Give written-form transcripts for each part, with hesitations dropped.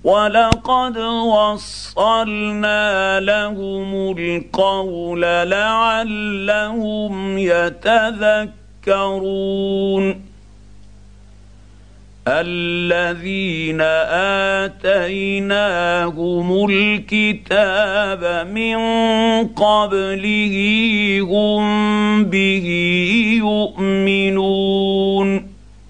ولقد وصلنا لهم القول لعلهم يتذكرون الذين آتيناهم الكتاب من قبله هم به يؤمنون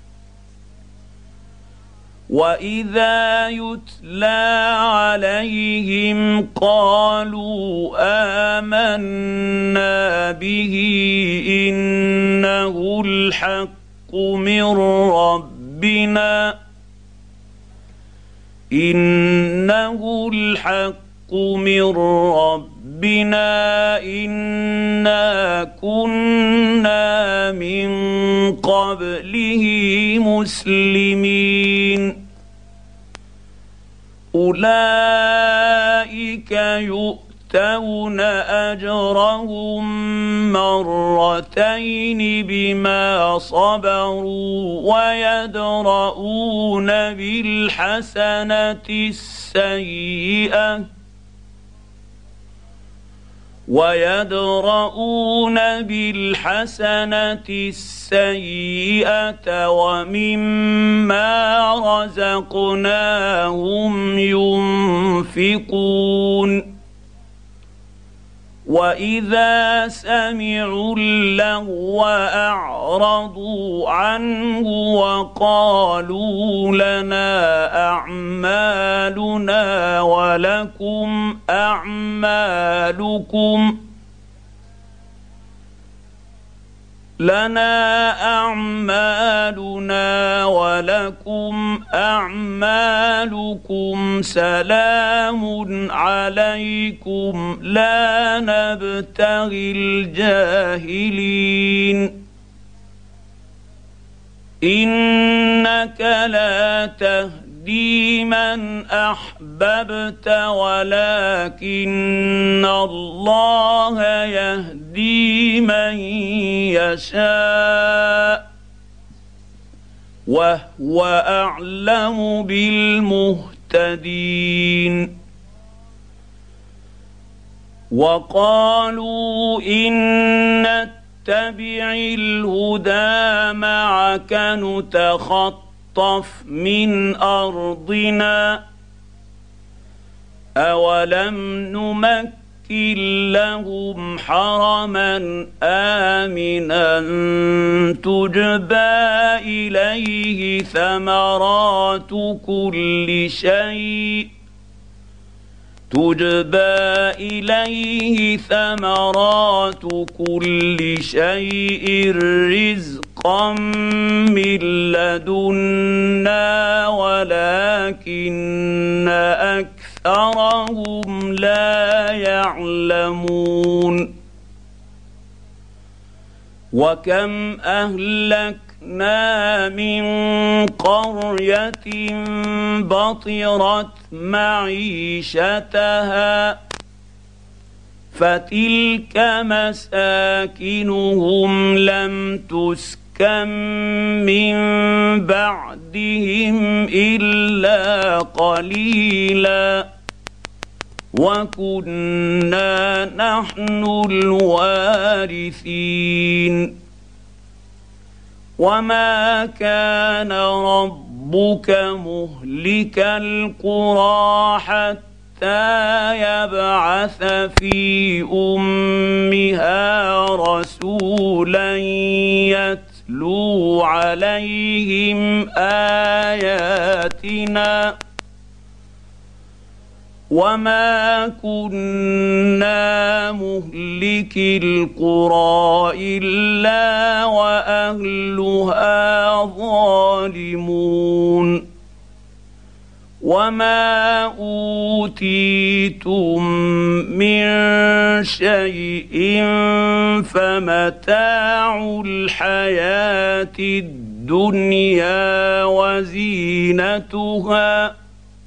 وإذا يتلى عليهم قالوا آمنا به إنه الحق من ربنا إنا كنا من قبله مسلمين أولئك يؤتون أجرهم مرتين بما صبروا ويدرؤون بالحسنة السيئة ومما رزقناهم ينفقون وإذا سمعوا اللغو أعرضوا عنه وقالوا لنا أعمالنا ولكم أعمالكم سلام عليكم لا نبتغي الجاهلين إنك لا تهدي من أحببت ولكن الله يهدي من يشاء وهو أعلم بالمهتدين وقالوا إن نتبع الهدى معك نتخطف من أرضنا أولم نمكن لهم حرما آمنا تجبى إليه ثمرات كل شيء رزقا من لدنا ولكن أكثرهم لا يعلمون وكم أهلكنا من قرية بطرت معيشتها فتلك مساكنهم لم تسكن من بعدهم إلا قليلا وكنا نحن الوارثين وما كان ربك مهلك القرى حتى يبعث في أمها رسولا يتلو عليهم آياتنا وما كنا مهلك القرى إلا وأهلها ظالمون وما أوتيتم من شيء فمتاع الحياة الدنيا وزينتها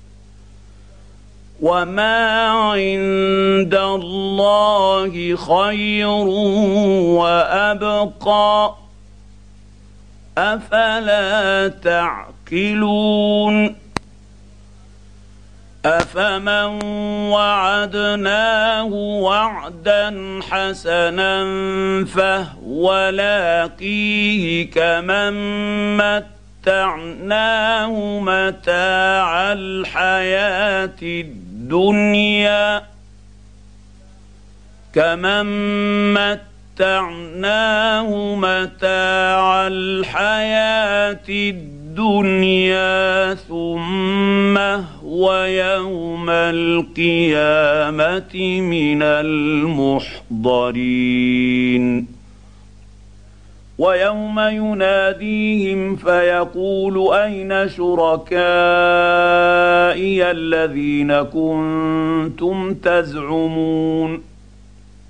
وما عند الله خير وأبقى أفلا تعقلون افمن وعدناه وعدا حسنا فهو لاقيه كمن متعناه متاع الحياة الدنيا ثم هو يوم القيامة من المحضرين ويوم يناديهم فيقول أين شركائي الذين كنتم تزعمون